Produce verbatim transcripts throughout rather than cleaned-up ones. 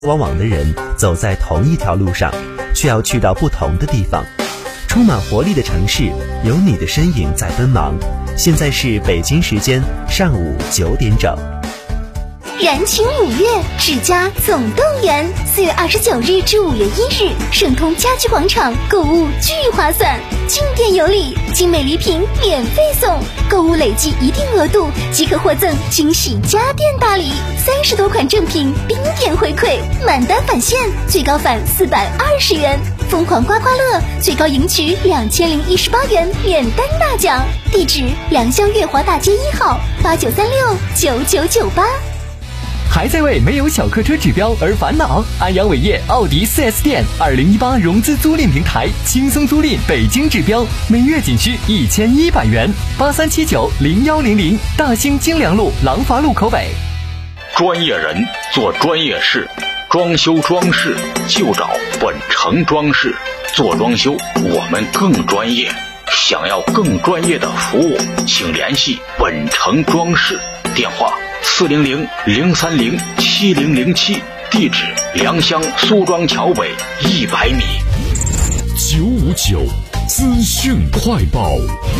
往往的人走在同一条路上，却要去到不同的地方。充满活力的城市，有你的身影在奔忙。现在是北京时间上午九点整。 燃情五月，世嘉总动员，四月二十九日至五月一日，盛通家居广场购物巨划算，进店有礼，精美礼品免费送，购物累计一定额度即可获赠惊喜家电大礼，三十多款正品冰点回馈，满单返现，最高返四百二十元，疯狂刮刮乐最高赢取两千零一十八元免单大奖。地址：良乡月华大街一号，八九三六九九九八。 还在为没有小客车指标而烦恼？安阳伟业奥迪 四 S 店二零一八融资租赁平台，轻松租赁北京指标，每月仅需一千一百元。八三七九零幺零零，大兴金良路廊坊路口北。 专业人做专业事，装修装饰就找本城装饰。做装修我们更专业，想要更专业的服务，请联系本城装饰，电话四零零零三零七零零七，地址良乡苏庄桥北一百米。 九五九资讯快报。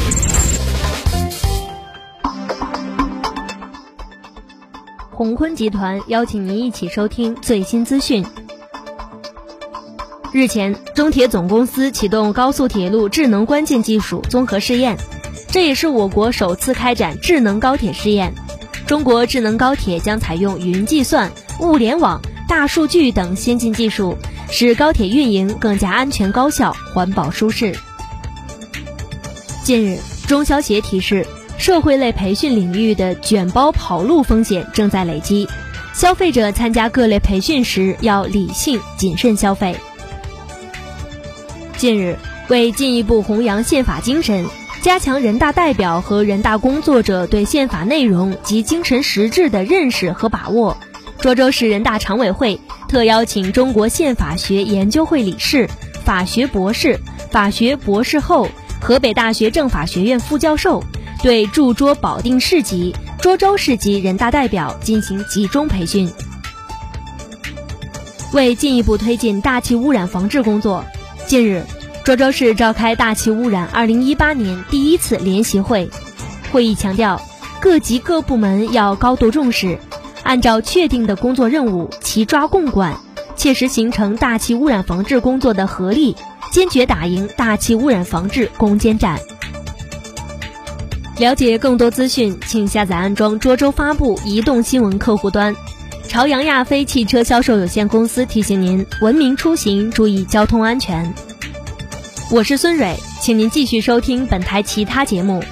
鸿坤集团邀请您一起收听最新资讯。日前，中铁总公司启动高速铁路智能关键技术综合试验，这也是我国首次开展智能高铁试验。中国智能高铁将采用云计算、物联网、大数据等先进技术，使高铁运营更加安全高效、环保舒适。近日，中消协提示，社会类培训领域的卷包跑路风险正在累积，消费者参加各类培训时要理性谨慎消费。近日，为进一步弘扬宪法精神，加强人大代表和人大工作者对宪法内容及精神实质的认识和把握，涿州市人大常委会特邀请中国宪法学研究会理事、法学博士、法学博士后、河北大学政法学院副教授对驻涿保定市级、涿州市级人大代表进行集中培训。为进一步推进大气污染防治工作，近日，涿州市召开大气污染二零一八年第一次联席会。会议强调，各级各部门要高度重视，按照确定的工作任务齐抓共管，切实形成大气污染防治工作的合力，坚决打赢大气污染防治攻坚战。了解更多资讯，请下载安装涿州发布移动新闻客户端。朝阳亚飞汽车销售有限公司提醒您：文明出行，注意交通安全。我是孙蕊，请您继续收听本台其他节目。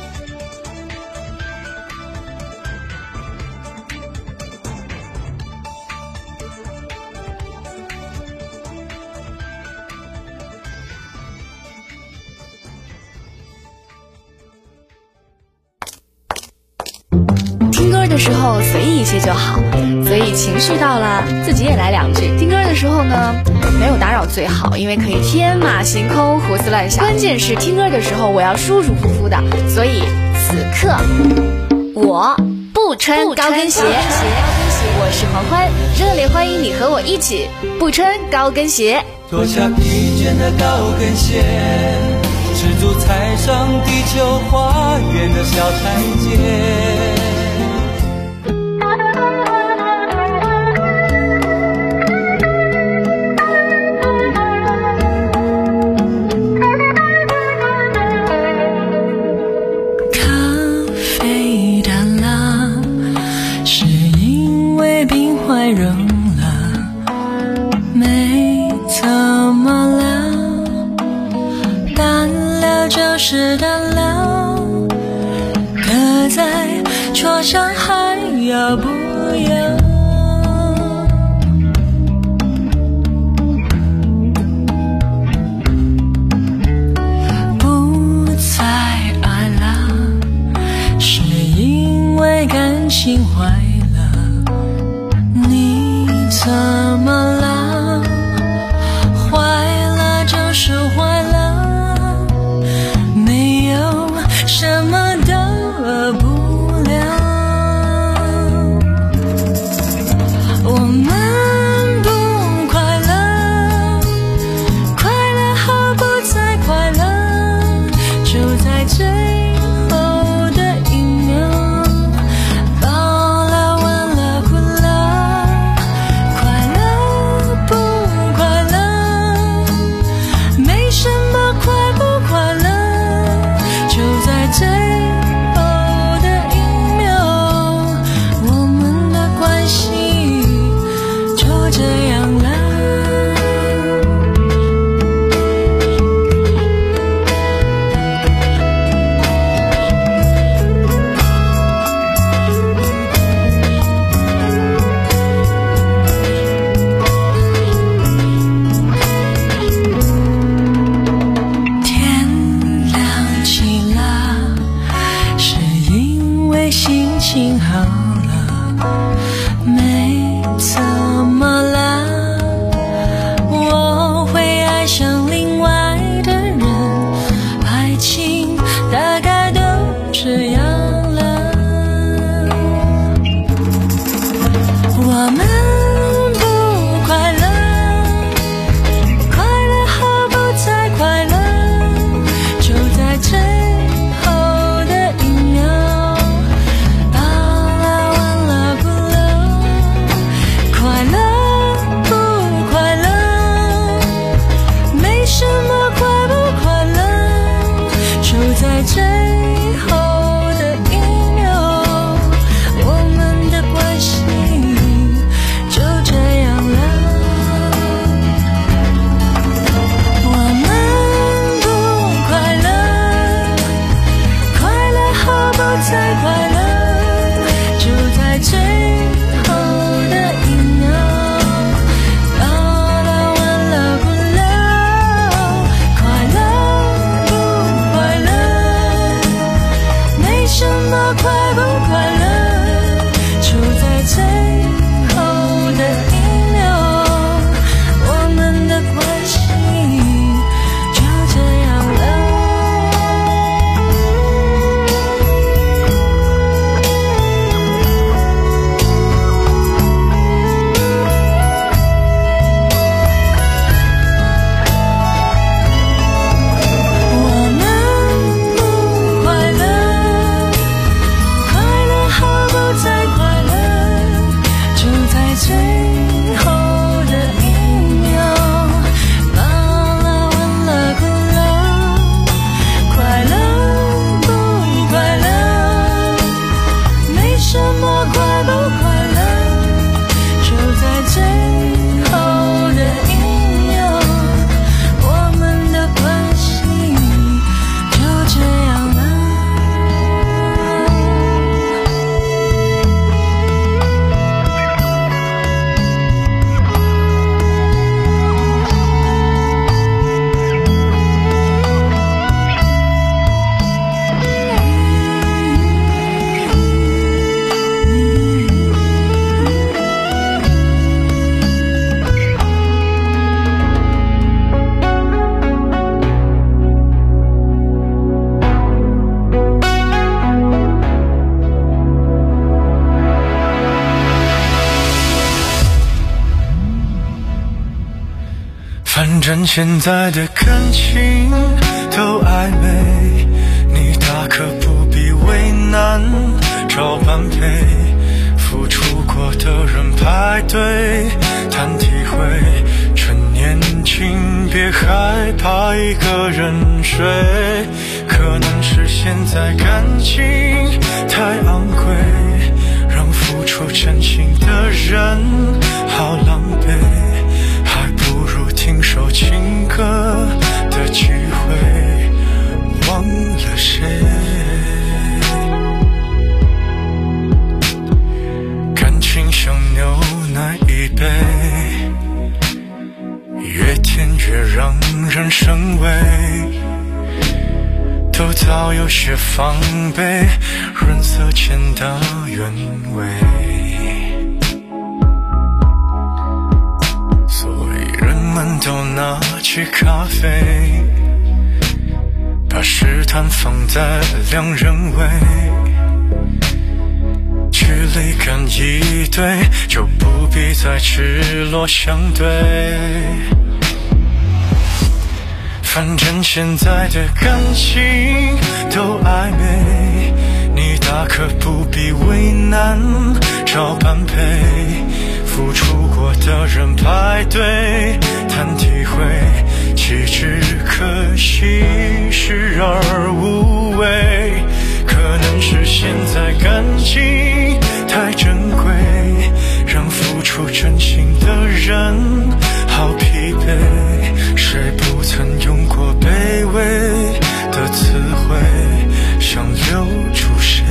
听歌的时候随意一些就好，所以情绪到了自己也来两句。听歌的时候呢，没有打扰最好，因为可以天马行空胡思乱想。关键是听歌的时候我要舒舒服服的，所以此刻我不穿高跟鞋。我是黄欢，热烈欢迎你和我一起不穿高跟鞋。 脱下疲倦的高跟鞋，赤足踩上地球花园的小台阶。 冷了，没怎么了，淡了就是淡了，刻在窗反正现在的感情都暧昧，你大可不必为难，找般配，付出过的人排队谈体会，趁年轻别害怕一个人睡，可能是现在感情太昂贵，让付出真心的人好狼狈，还不如听首情歌的机会忘了谁。感情像牛奶一杯，越甜越让人生畏，都早有些防备，润色前的原味。所以人们都拿起咖啡，把试探放在两人位，距离感一对，就不必再赤裸相对。反正现在的感情都暧昧，你大可不必为难，找般配，付出过的人排队谈体会，岂止可惜视而无味，可能是现在感情太珍贵，让付出真心的人好疲惫，谁不曾用过卑微的词汇，想留住谁。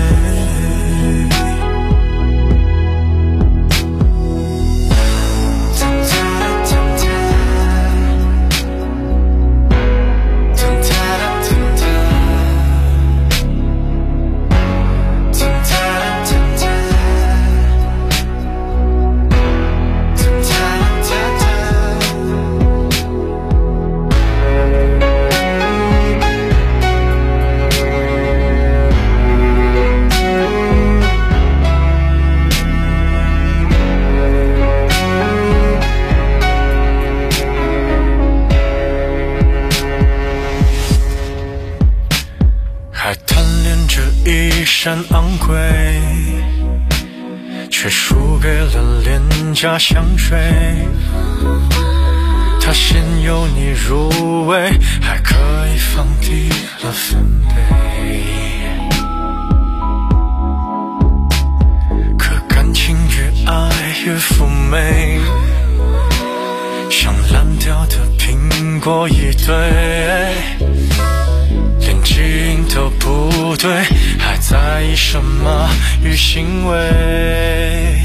昂贵，却输给了廉价香水，它先由你入味，还可以放低了分贝，可感情越爱越妩媚，像烂掉的苹果一堆，连基因都不对，还在意什么与行为？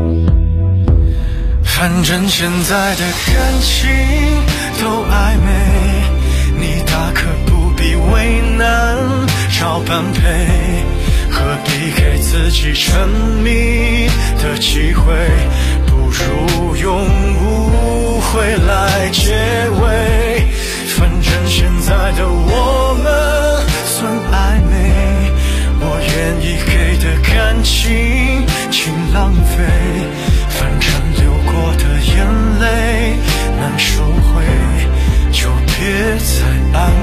反正现在的感情都暧昧，你大可不必为难，找般配，何必给自己沉迷的机会？不如用误会来结尾。反正现在的我们算暧昧，我愿意给的感情请浪费，反正流过的眼泪难收回，就别再安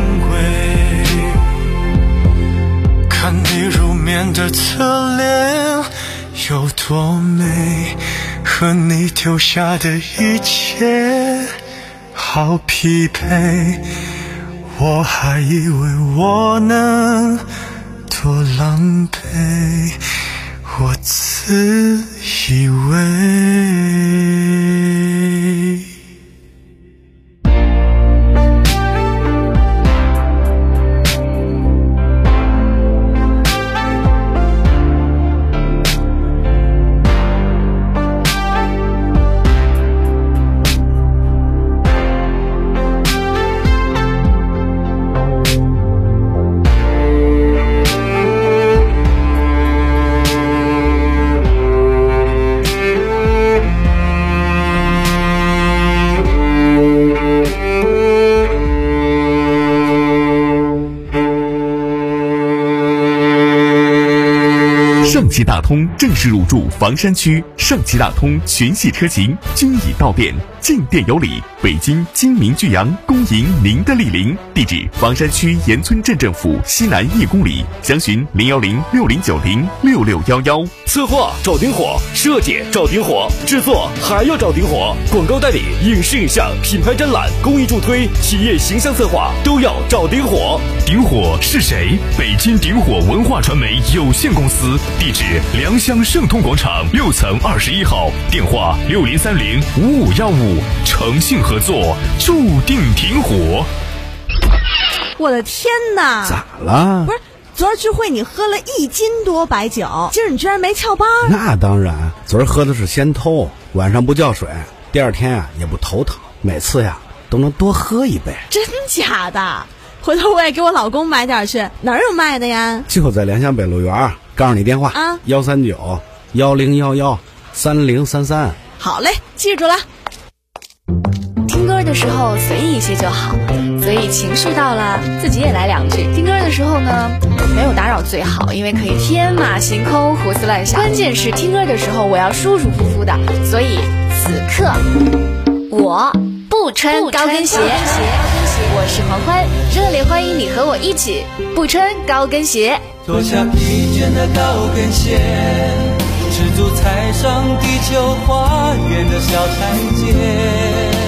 慰。看你入眠的侧脸有多美，和你丢下的一切好匹配，我还以为我能多狼狈，我自以为。 汽大通正式入驻房山区，上汽大通全系车型均已到店，进店有礼。北京金明巨阳恭迎您的莅临，地址房山区岩村镇政府西南一公里，详询零幺零六零九零六六幺幺。 策划找顶火，设计找顶火，制作还要找顶火，广告代理、影视影像、品牌展览、公益助推、企业形象策划都要找顶火。 顶火是谁？北京顶火文化传媒有限公司，地址良乡盛通广场六层二十一号，电话六零三零五五幺五，诚信合作，注定顶火。 我的天哪！ 咋了？ 不是，昨儿聚会你喝了一斤多白酒，今儿你居然没翘班？ 那当然，昨儿喝的是仙偷，晚上不叫水，第二天啊也不头疼，每次呀都能多喝一杯。 真假的？回头我也给我老公买点去，哪儿有卖的呀？ 就在良乡北路园，告诉你电话啊， 幺三九幺零幺幺三零三三。 好嘞，记住了。 听歌的时候随意一些就好，所以情绪到了自己也来两句。听歌的时候呢，没有打扰最好，因为可以天马行空、胡思乱想。关键是听歌的时候我要舒舒服服的，所以此刻我不穿高跟鞋。我是黄欢，热烈欢迎你和我一起不穿高跟鞋。 脱下疲倦的高跟鞋，赤足踩上地球花园的小台阶。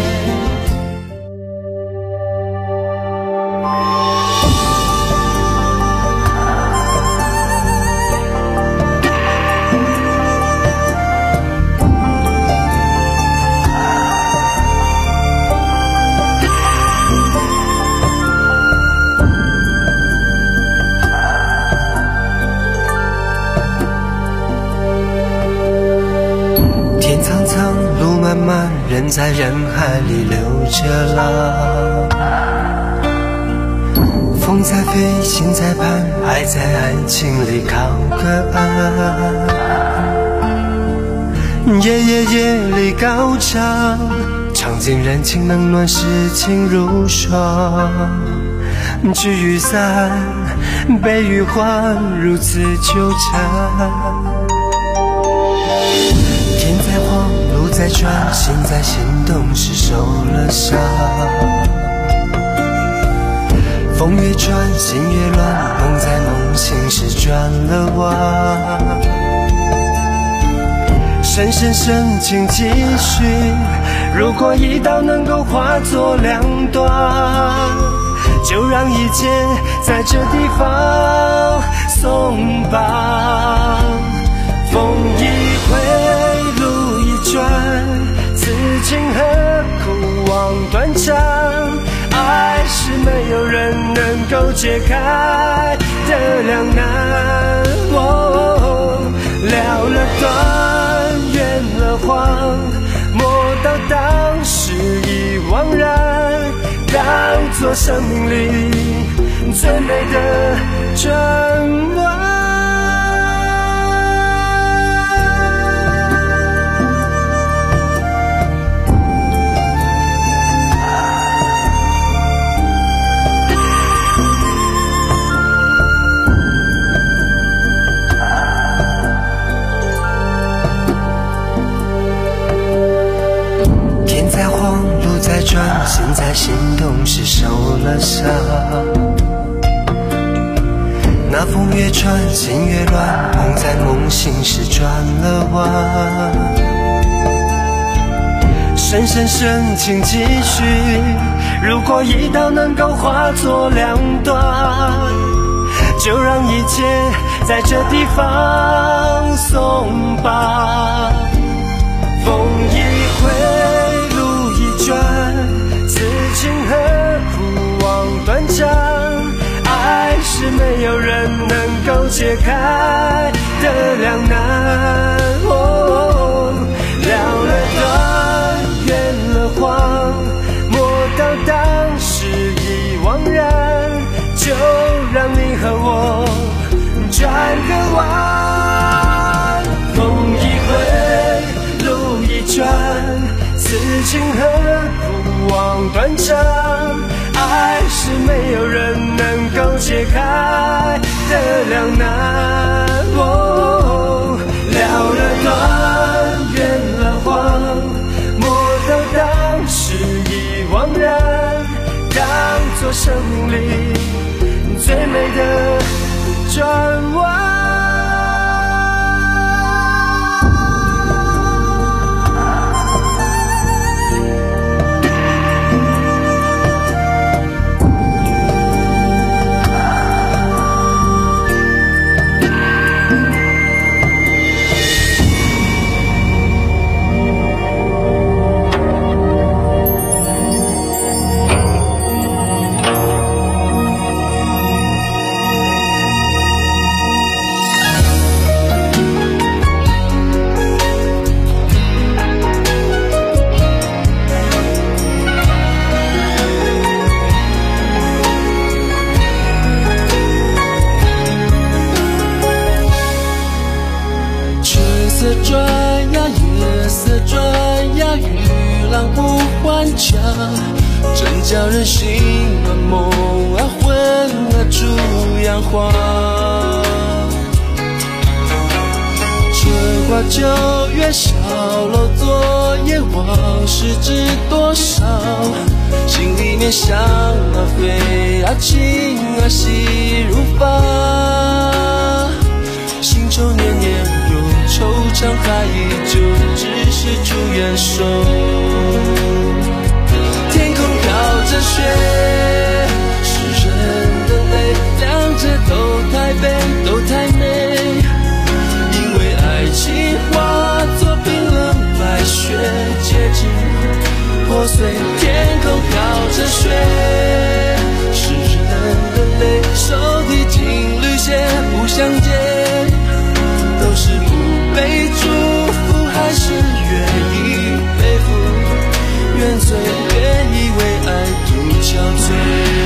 慢慢人在人海里流着了，风在飞，心在盼，爱在爱情里靠个岸。夜夜夜里高唱，尝尽人情冷暖，世情如霜。聚与散，悲与欢，如此纠缠。天在晃，路在转，心在心动时受了伤。风越转，心越乱，梦在梦醒时转了弯。深深深情继续，如果一刀能够化作两段，就让一切在这地方松绑。风一回，路一转，此情何苦望断肠？爱是没有人能够解开的两难。哦，了了断，圆了谎，莫道当时已惘然，当作生命里最美的转弯。在晃，路在转，心在心动时受了伤。那风越穿，心越乱，梦在梦醒时转了弯。深深深情继续，如果一刀能够化作两段，就让一切在这地方松绑。风一回，转，此情何苦望断肠？爱是没有人能够解开的两难。哦，了了断，圆了谎，莫道当时已惘然，就让你和我转个弯。风一回，路一转，此情何苦望断肠？爱是没有人能够解开的两难。哦， 惘然，当作生命里最美的转弯。 真叫人心啊梦啊魂啊猪样化。春花秋月小楼昨夜往事知多少，心里面想啊飞啊情啊细如发，新愁年年有惆怅，还依旧只是朱颜瘦。着雪，世人的泪，两者都太悲，都太美。因为爱情化作冰冷白雪，结晶破碎。天空飘着雪，世人的泪，手提金缕鞋，不相见，都是不被祝福，还是愿意背负原罪，愿意为爱独憔悴。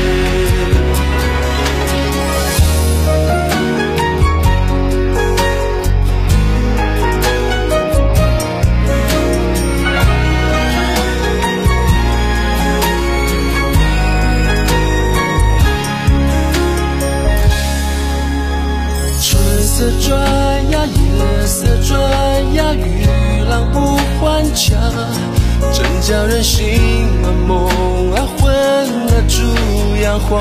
春色转呀，夜色转呀，与浪不还家，真叫人心啊梦啊魂啊猪样化。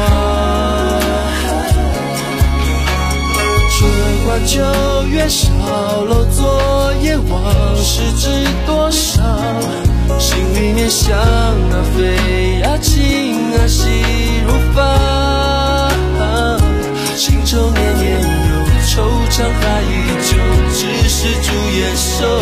春花秋月小楼昨夜往事知多少，心里面想啊飞啊情啊细如发，新愁年年有惆怅，还依旧只是朱颜瘦。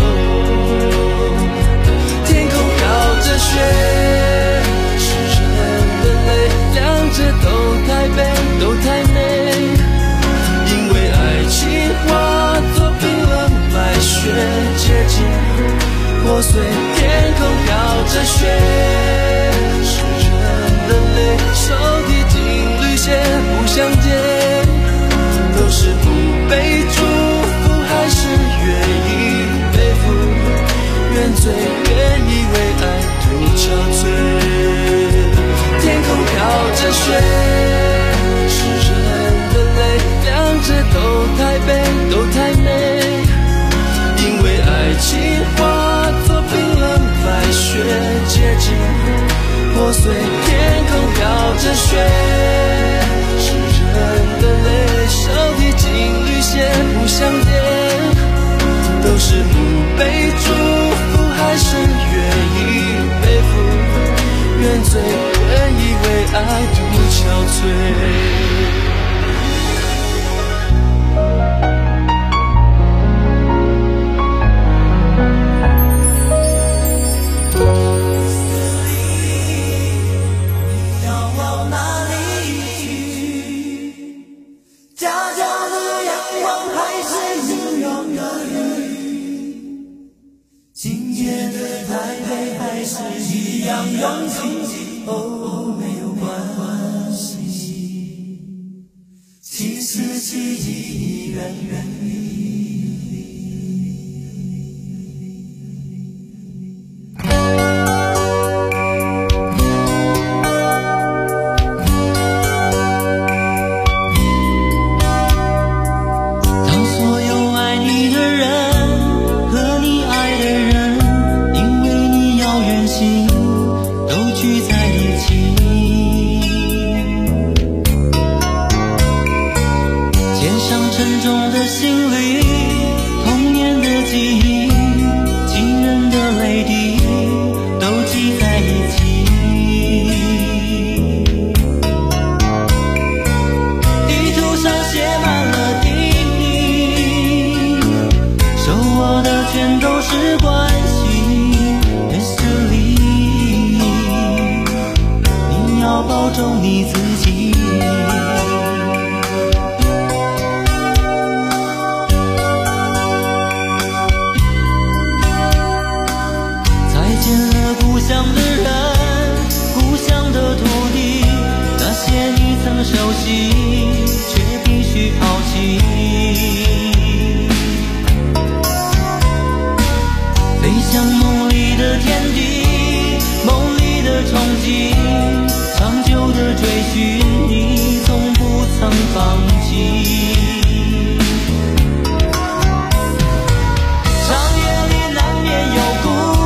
天空飘着雪，世人的泪，两者都太悲，都太美。因为爱情化作冰冷白雪，结晶破碎。天空飘着雪，世人的泪，手提金缕鞋，不相见，都是不被祝福，还是愿意背负原罪，愿意为爱独憔悴。天空飘着雪，世人的泪，两者都太悲，都太美。因为爱情化作冰冷白雪，结晶破碎。天空飘着雪，世人的泪，手提金缕鞋，不相见，都是不被祝福，还是愿意背负原罪，愿意为爱独憔悴。 都聚在一沉重的心里，童年的记忆，亲人的泪滴，都记在一起。地图上写满了定义，手握的全都是关系。Mister Lee， 你要保重你自己。故乡的人，故乡的土地，那些你曾熟悉，却必须抛弃。飞向梦里的天地，梦里的憧憬，长久的追寻，你从不曾放弃。长夜里难免有孤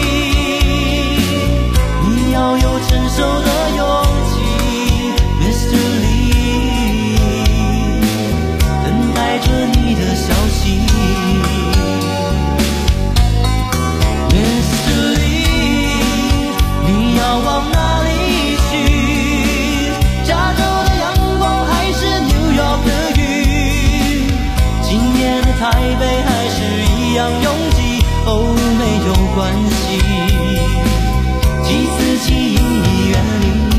要有承受的勇气 ，Mister Lee， 等待着你的消息 ，Mister Lee， 你要往哪里去？加州的阳光还是 New York 的雨？今夜的台北还是一样拥挤？哦，没有关系。几次记忆远离。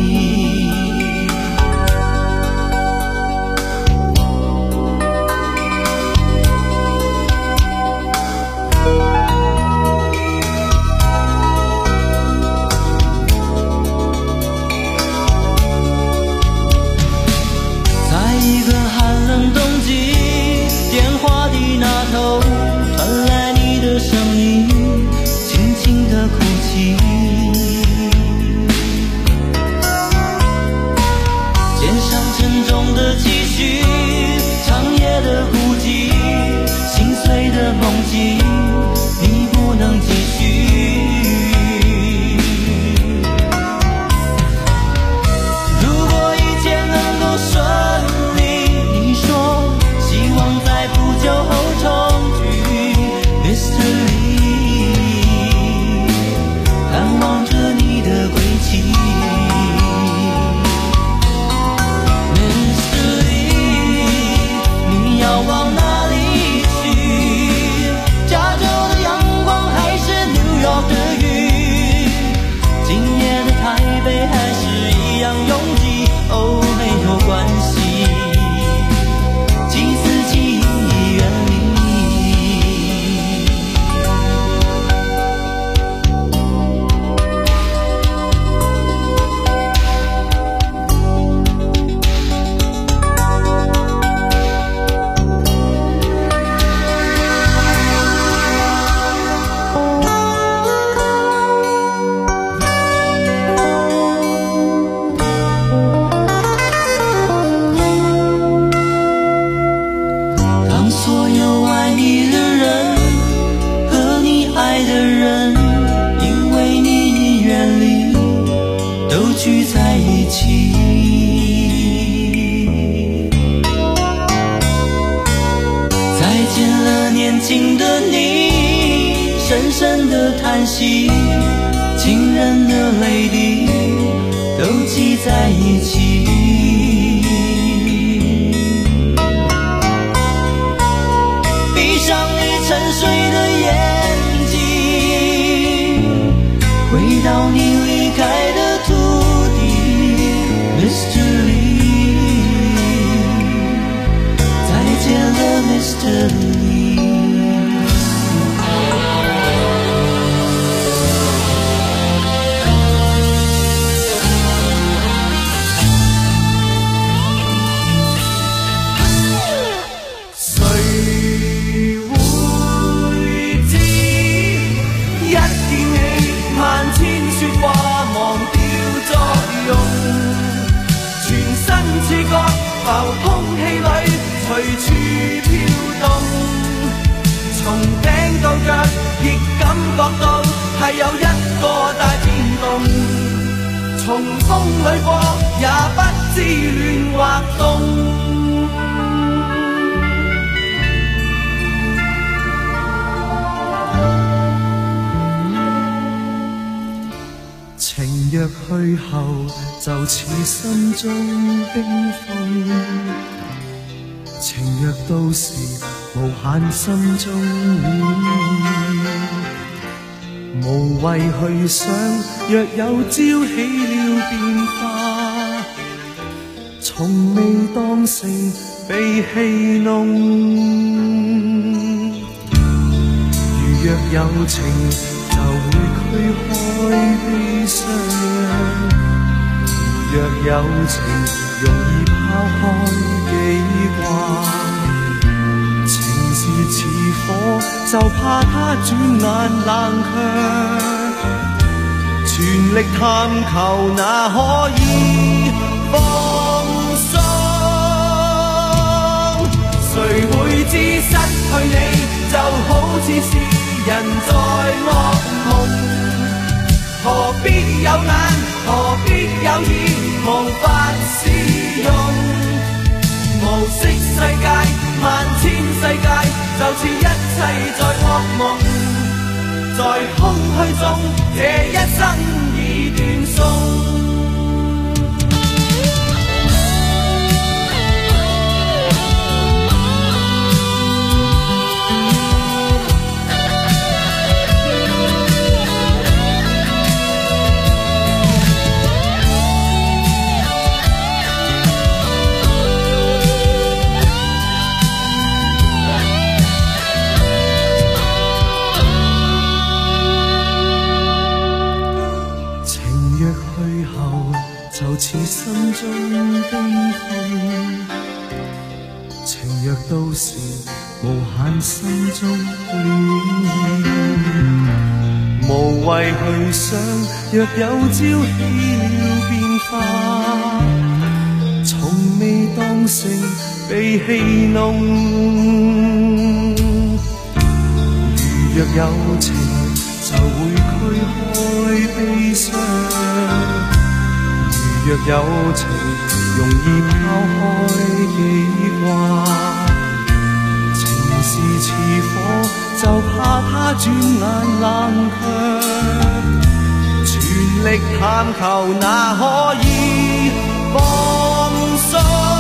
在一个寒冷冬季，电话的那头传来你的声音，轻轻的哭泣。沉重的期许，长夜的孤寂，心碎的梦境，你不能继续。如果一切能够顺利，你说希望在不久后重聚 ，Mister Lee， 盼望着你的归期。要往哪里去？加州的阳光还是 New York 的雨？今夜的台北还是一样拥挤？哦，没有关系，几次记忆远离。聚在一起，再见了年轻的你，深深的叹息，亲人的泪滴都记在一起。闭上你沉睡的眼睛，回到你离开的土地 ，Mister Lee， 再见了 ，Mister Lee。 浮空氣裏隨處飄動，從頂到腳亦感覺到係有一個大變動，從風裏過也不知亂或凍。 若去後，就似心中冰封。情若到時，無限心中無謂去想，若有朝起了變化，從未當成被戲弄。如若有情，就會驅開悲傷；如若有情，容易拋開記掛。情是似火，就怕它轉眼冷卻。全力探求，哪可以放鬆？誰會知失去你，就好似是人在噩夢。何必有眼，何必有耳，無法使用。無色世界，萬千世界，就似一切在噩夢。在空虛中，這一生已斷送。似心中冰封，情若到時，無限心中暖意。無謂去想，若有朝起了變化，從未當成被戲弄。如若有情，就會驅開悲傷。若有情，容易拋開記掛。情是似火，就怕它轉眼冷卻。全力探求，哪可以放鬆？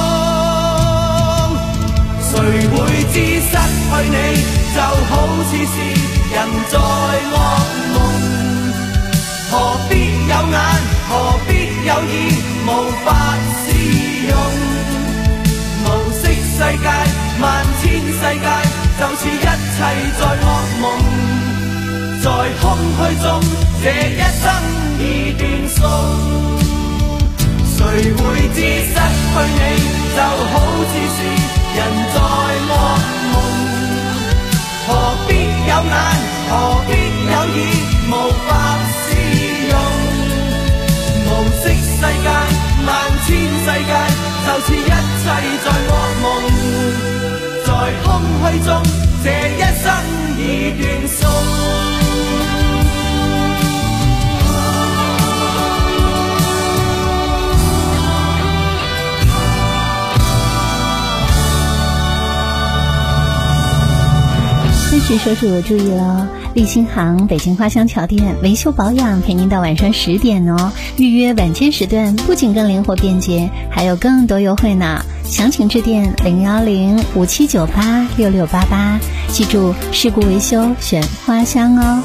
誰會知失去你，就好似是人在噩夢。何必有眼，何必有耳，無法使用。無色世界，萬千世界，就似一切在噩夢。在空虛中，這一生已斷送。誰會知失去你，就好似是人在噩夢。何必有眼，何必有耳，無法使用。無色世界，萬千世界，就似一切在噩夢。在空虛中，這一生已斷送。 孙石说主注意了，立新行北京花乡桥店维修保养陪您到晚上十点哦。预约晚间时段不仅更灵活便捷，还有更多优惠呢。详情致电零幺零五七九八六六八八，记住事故维修选花乡哦。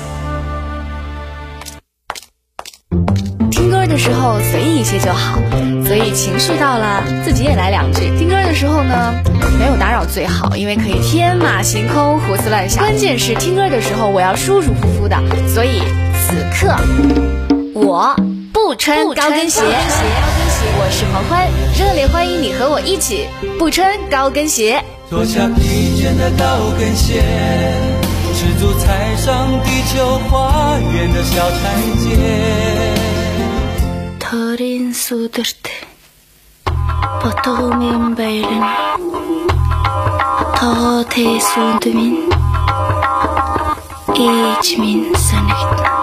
听歌的时候随意一些就好，所以情绪到了自己也来两句。听歌的时候呢，没有打扰最好，因为可以天马行空胡思乱想。关键是听歌的时候我要舒舒服服的，所以此刻我不穿高跟鞋。我是黄欢，热烈欢迎你和我一起不穿高跟鞋。 脱下疲倦的高跟鞋，赤足踩上地球花园的小台阶。 더린 수들 때 버터민 베일은 더 대수드민 이지민 산에겠다.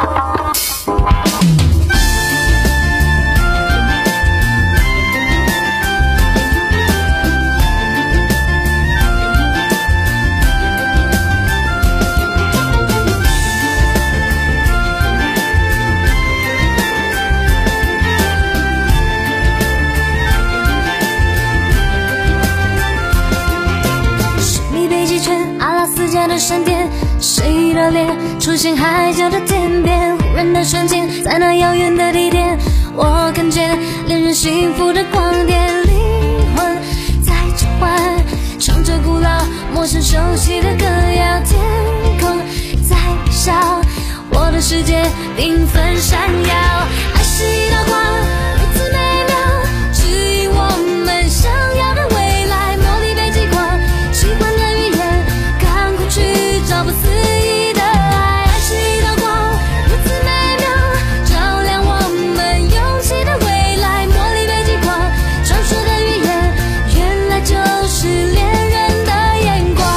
一的脸出现海角的天边，忽然的瞬间，在那遥远的地点，我看见恋人幸福的光点，灵魂在召唤，唱着古老陌生熟悉的歌谣，天空在微笑，我的世界缤纷闪耀，爱是一道光，如此美妙，指引我们想要的未来，茉莉被击垮，喜欢的语言，赶快去找不思议的爱，爱是一道光，如此美妙，照亮我们勇气的未来，茉莉被击垮，传说的语言，原来就是恋人的眼光。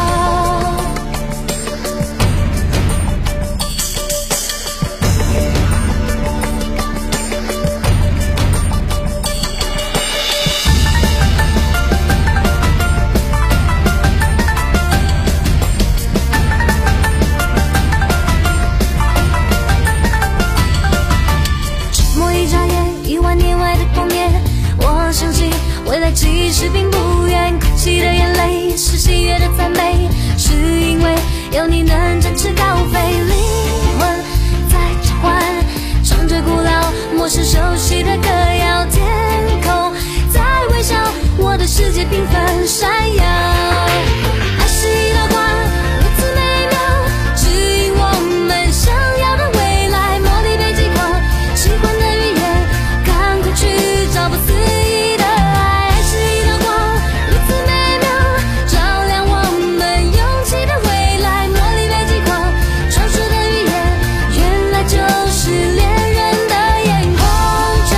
沉默一眨眼，一万年外的光年，我相信未来其实并不远，哭泣的眼泪是喜悦的赞美，是因为有你能展翅高飞，灵魂在召唤，唱着古老陌生熟悉的歌谣，天空在微笑，我的世界缤纷闪耀，爱是一道光，如此美妙，指引我们想要的未来，茉莉被击垮，喜欢的语言，赶快去找不思议的爱，爱是一道光，如此美妙，照亮我们勇气的未来，茉莉被击垮，传说的语言，原来就是恋人的眼光，这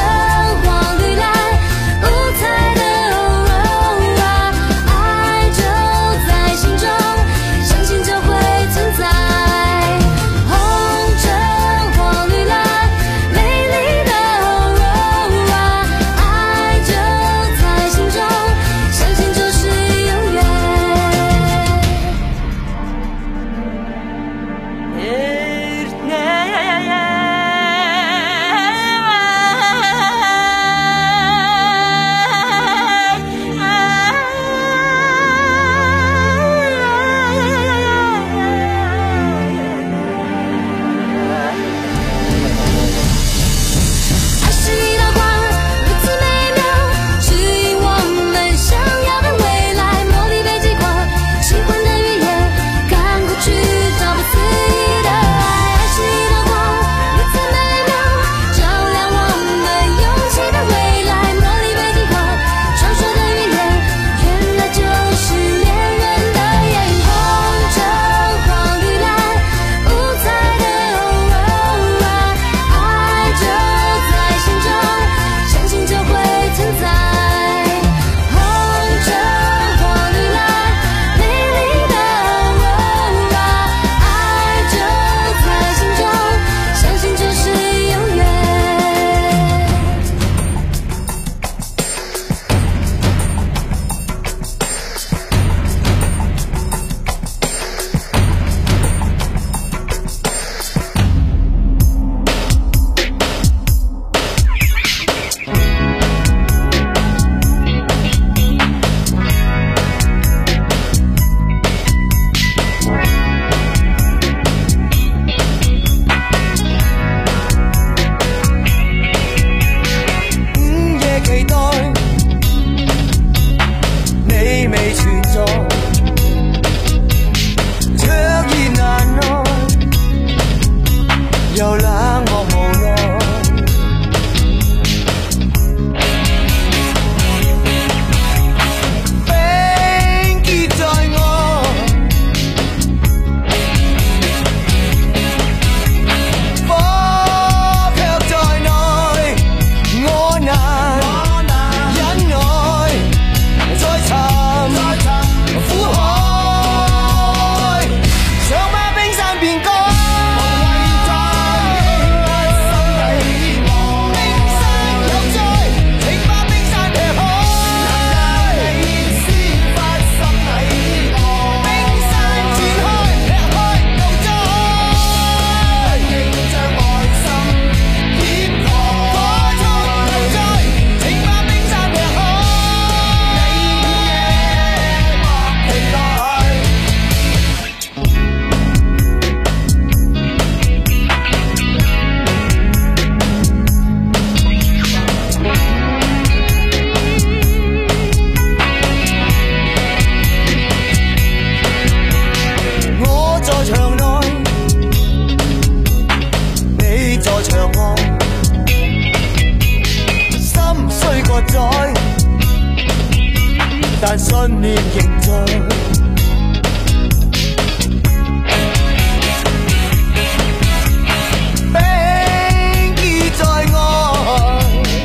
但信念仍在。冰已在外，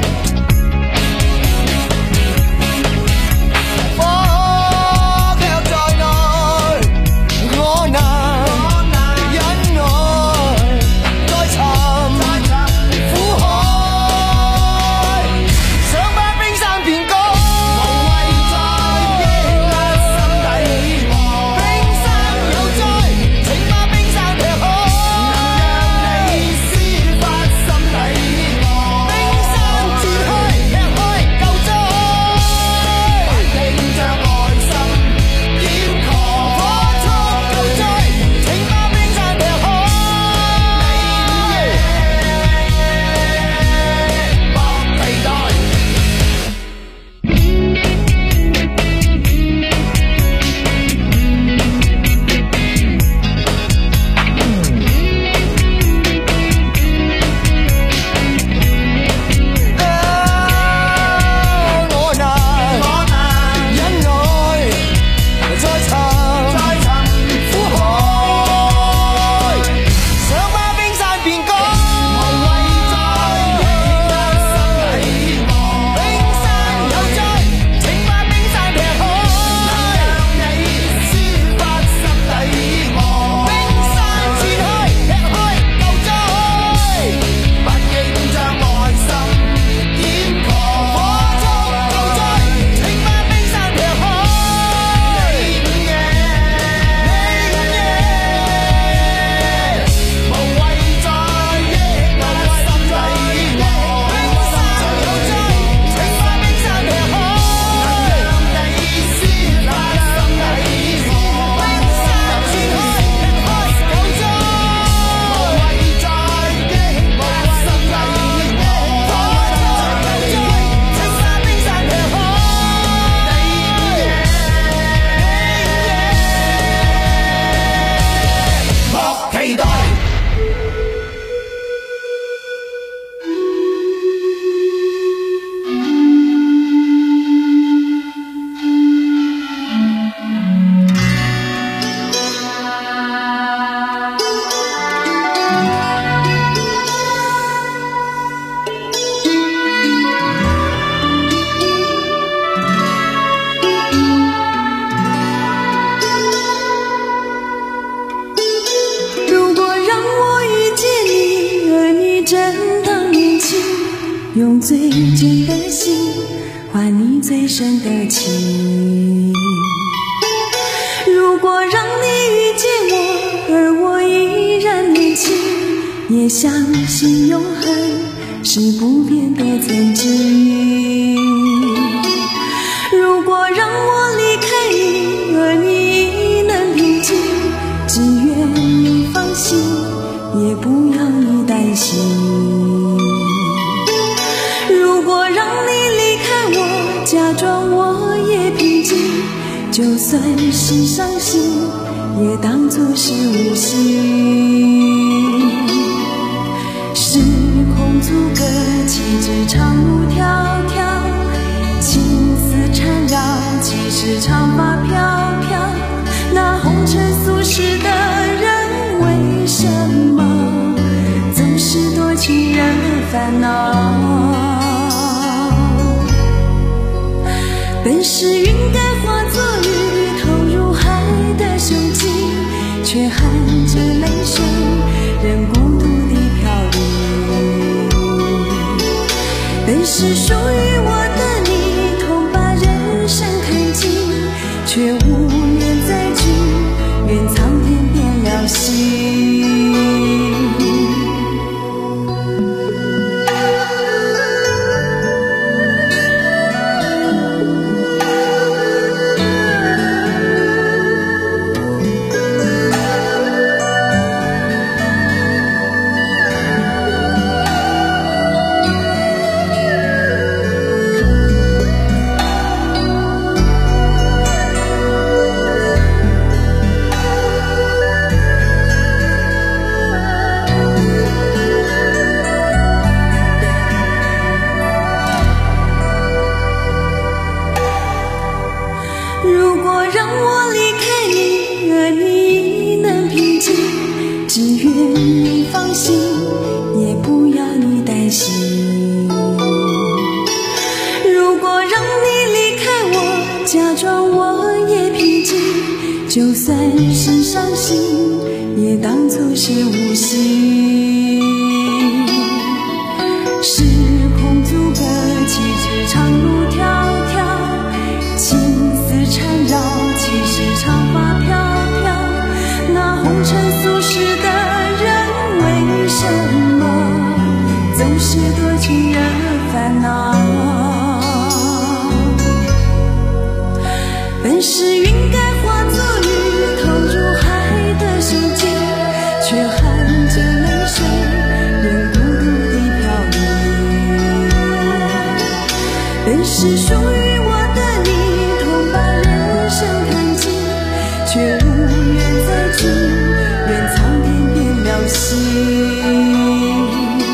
火卻在內，我難忍耐，再尋苦海，想把冰山變高，無謂再抑壓心底愛。冰山有災，請把冰山劈開，能讓你抒發心底愛。冰山展開，劈開救災，不應將愛心掩蓋。火速救災，請把冰山劈開。莫期待。我難忍耐，再尋苦海，想把冰山變高，無謂再抑壓心底愛。冰山有災，請把冰山劈開，能讓你抒發心底愛。冰山展開，劈開救災，不應將愛心掩蓋。火速救災，請把冰山劈開。你嘅你嘅，無謂再抑壓心底愛。冰山有災，請把冰山劈開，能讓你抒發心底愛。冰山展開，劈開救災，無謂再抑壓心底愛。火速救災，請把冰山劈開。莫期待。 如果让我遇见你，而你正当年轻，用最真的心换你最深的情。如果让你遇见我，而我依然年轻，也相信永恒是不变的曾经。如果让我离开你，而你亦能平静，只愿你放心，也不要你担心。如果让你离开我，假装我也平静，就算是伤心，也当作是无心。时空阻隔，岂止长路迢迢，情丝缠绕，几时长发飘飘。那红尘俗世的人，为什么总是多情人烦恼？本是云该化作雨，投入海的胸襟，却含着泪水，任孤独地飘零。本是属于我的你，痛把人生看尽，却无念再聚，愿苍天变了心。 就算是伤心，也当作是无心。时空阻隔，岂止长路迢迢，情丝缠绕，岂是长发飘飘。那红尘俗世的人，为什么总是多情人烦恼？本是云该化作雨，投入海的手机，却含着泪水，任孤独地飘零。本是属于我的你，同把人生看尽，却无缘再聚，愿苍天变了心。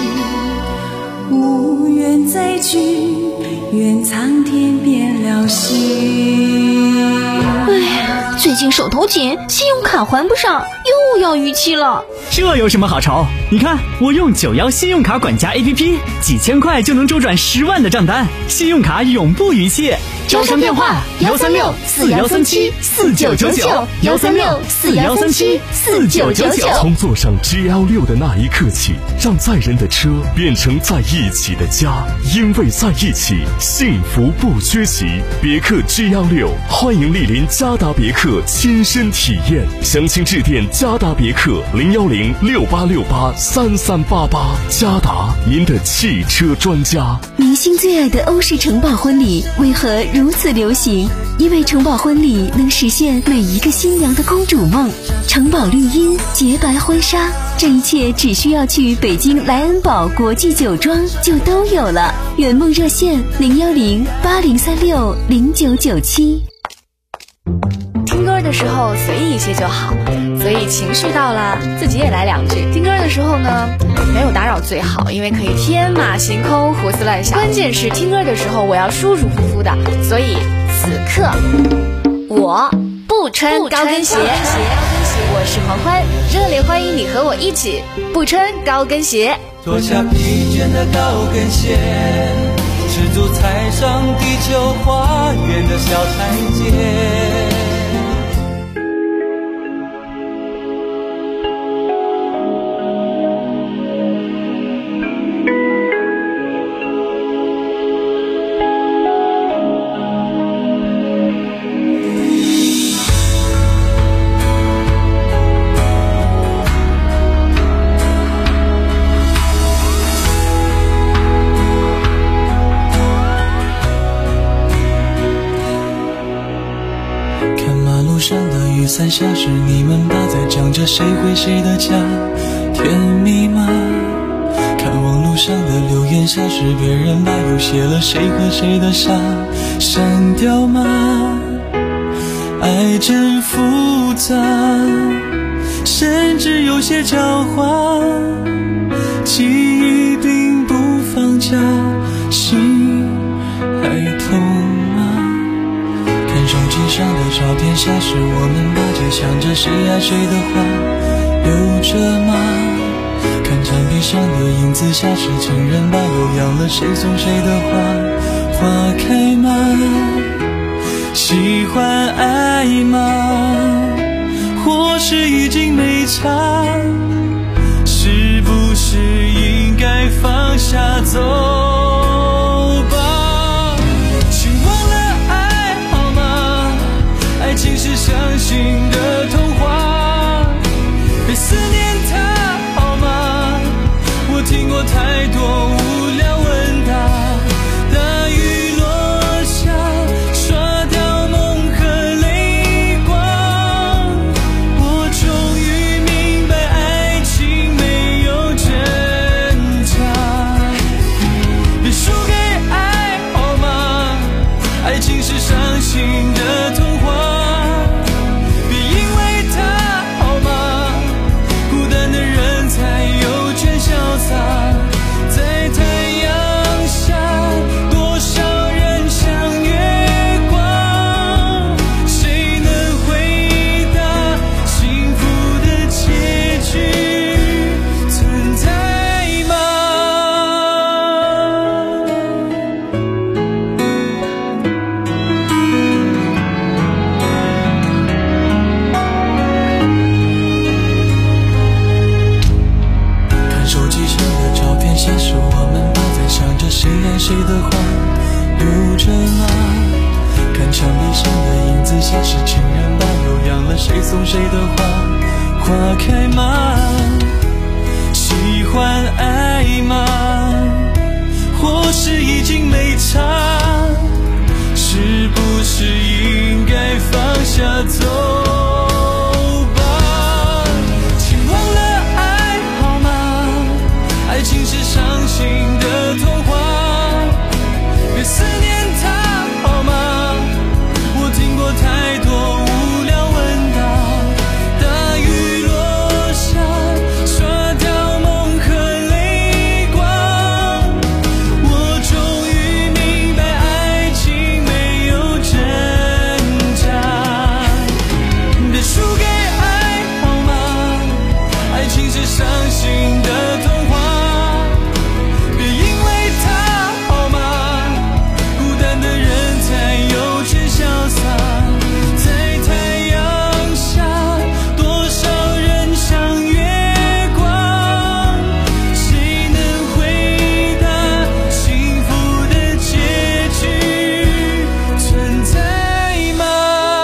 无缘再聚，愿苍天变了心。 最近手头紧，信用卡还不上，又要逾期了。 这有什么好愁？你看我用九幺信用卡管家 A P P， 几千块就能周转十万的账单，信用卡永不逾期。 招商电话：幺三六四幺三七四九九九，幺三六四幺三七四九九九。 从坐上 G L 六的那一刻起，让载人的车变成在一起的家，因为在一起，幸福不缺席。别克 G L 六，欢迎莅临嘉达别克亲身体验，详情致电嘉达别克零幺零六八六八三三八八。嘉达，您的汽车专家。 明星最爱的欧式城堡婚礼为何如此流行？因为城堡婚礼能实现每一个新娘的公主梦。城堡绿荫，洁白婚纱，这一切只需要去北京莱恩堡国际酒庄就都有了。圆梦热线零幺零八零三六零九九七。 听歌的时候随意一些就好，所以情绪到了自己也来两句。听歌的时候呢，没有打扰最好，因为可以天马行空胡思乱想。关键是听歌的时候我要舒舒服服的，所以此刻我不穿高跟鞋。我是黄欢，热烈欢迎你和我一起不穿高跟鞋。 脱下疲倦的高跟鞋，赤足踩上地球花园的小台阶。雨伞下时，你们把在讲着谁回谁的家，甜蜜吗？看网络上的留言下时，别人把又写了谁和谁的傻，删掉吗？爱真复杂，甚至有些狡猾，记忆并不放假，心还痛吗？看手机上的照片下时，我们大街想着谁爱谁的话留着吗？看墙壁上的影子下时，情人把又养了谁送谁的花花开吗？喜欢爱吗？或是已经没差，是不是应该放下走吧？请忘了爱好吗？爱情是相信的童话，别思念它好吗？我听过太多无聊问答，大雨落下刷掉梦和泪光，我终于明白爱情没有挣扎。 的话留着啊，看墙壁上的影子像是情人吧，又养了谁送谁的花，花开吗？喜欢爱吗？或是已经没差，是不是应该放下走吧？请忘了爱好吗？爱情是伤心的童话，别思念他好吗？我听过太多无聊问答，大雨落下刷掉梦和泪光，我终于明白爱情没有真假，别输给爱好吗？爱情是伤心的童话，别因为他好吗？孤单的人才有权潇洒，在太阳下多少人赏月光，谁能回答幸福的结局存在吗？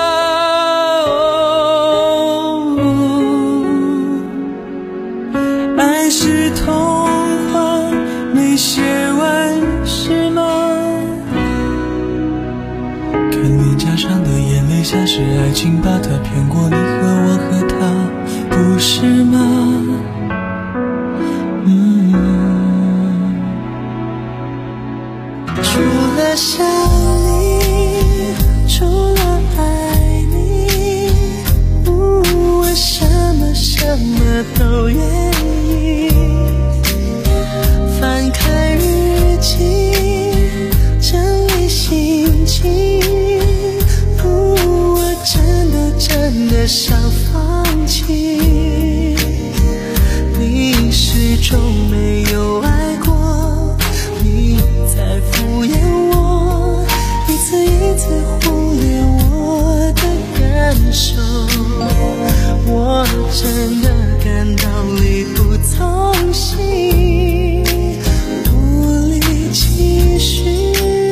爱是童话没写完是吗？看脸颊上的眼泪像是爱情把它骗过，你和我和他不是吗？嗯， 除了想你，除了爱你，嗯，我什么什么都愿意。翻开日记，整理心情，嗯，我真的真的想放弃。你始终没有爱过，你在敷衍我，一次一次忽略我的感受，我真的感到力不从心，无力继续。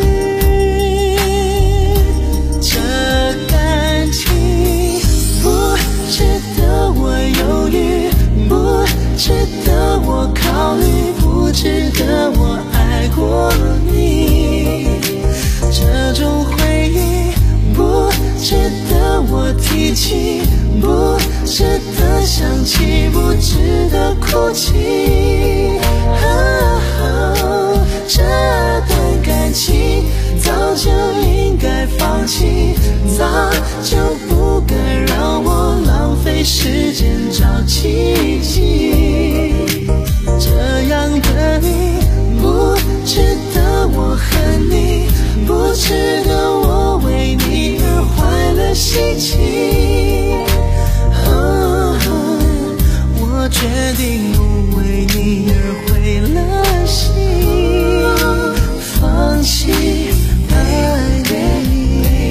这感情不值得我犹豫，不值得我考虑，不值得我爱过你。这种回忆不值得我提起，不值得想起，不值得哭泣。哦，这段感情早就应该放弃，早就不该让我浪费时间找奇迹。这样的你不值得我恨你，不值得我为你而坏了心情。哦，我决定不为你而毁了心，放弃爱你。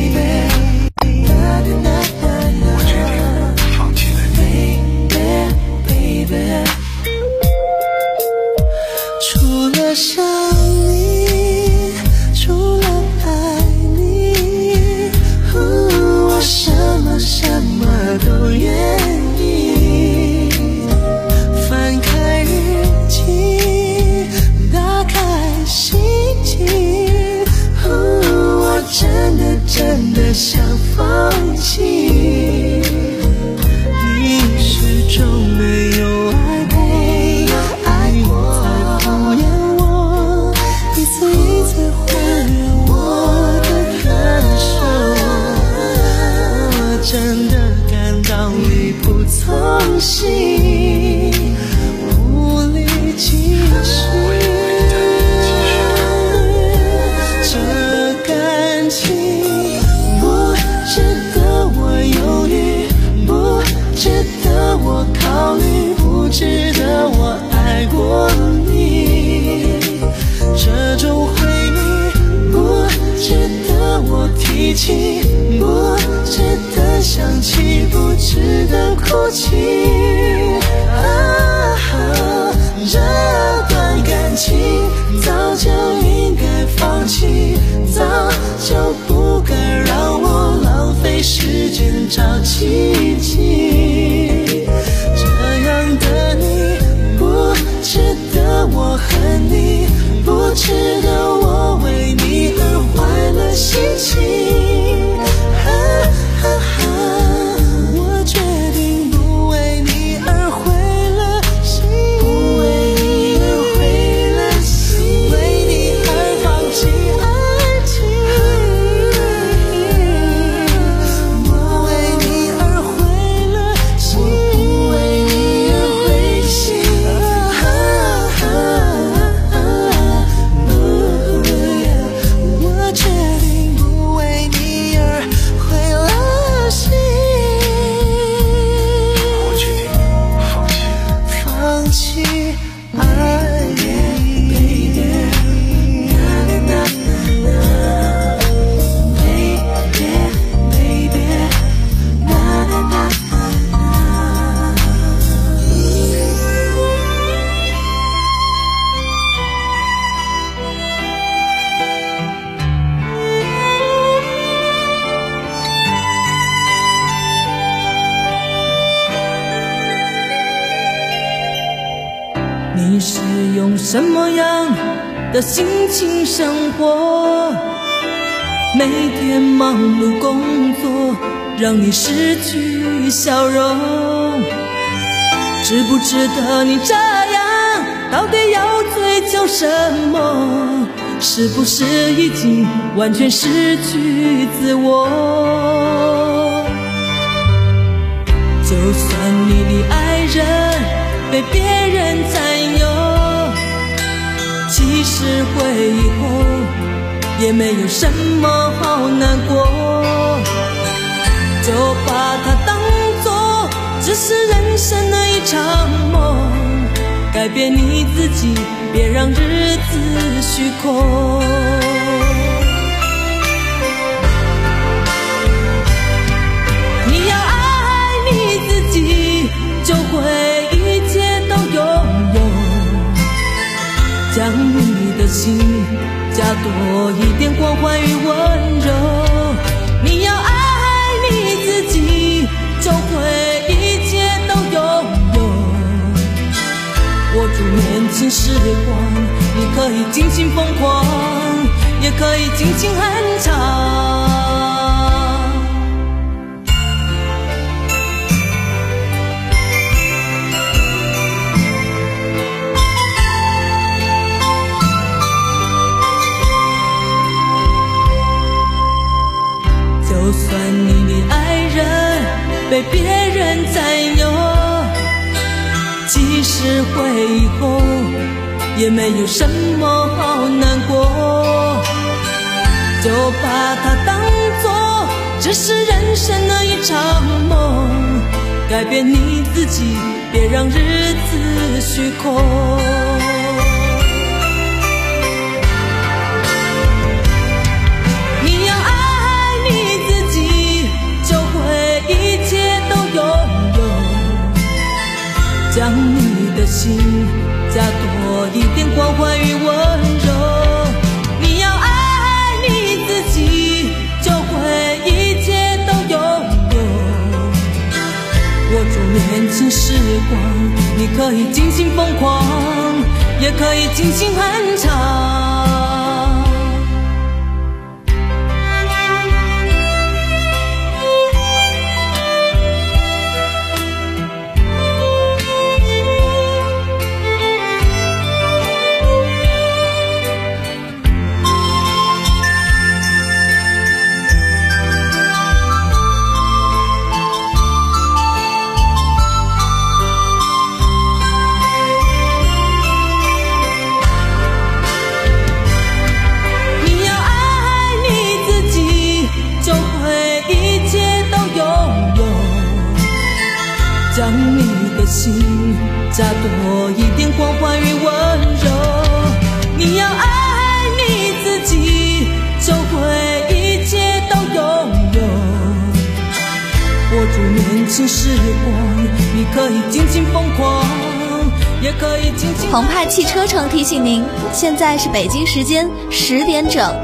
我决定放弃了你。除了想你，除了爱你，嗯，我什么什么都愿意。翻开日记，打开心情，嗯，我真的真的想放弃。你始终没有爱过，你在敷衍我，一次一次忽略我的感受，我真的感到力不从心，无力继续。这感情不值得我犹豫，不值得我考虑，不值得我爱过你。这种回忆不值得我提起，不值得想起，不值得哭泣。啊，这段感情早就应该放什么样的心情生活？每天忙碌工作，让你失去笑容。值不值得你这样？到底要追求什么？是不是已经完全失去自我？就算你的爱人被别人占有，其实回忆后也没有什么好难过，就把它当作只是人生的一场梦，改变你自己，别让日子虚空。你要爱你自己，就会一切都拥有，将你的心加多一点关怀与温柔。你要爱你自己，就会一切都拥有，握住年轻时光，你可以尽情疯狂，也可以尽情哼唱。就算你的爱人被别人占有，即使回忆后也没有什么好难过，就把它当作只是人生的一场梦，改变你自己，别让日子虚空。你要爱你自己，就会一切都拥有，将你的心加多一点关怀与温柔。你要爱你自己，就会一切都拥有，握住年轻时光，你可以尽情疯狂，也可以尽情哼唱。将你的心加多一点关怀与温柔。你要爱你自己，就会一切都拥有，握住年轻时光，你可以尽情疯狂，也可以尽情。 澎湃汽车城提醒您，现在是北京时间十点整。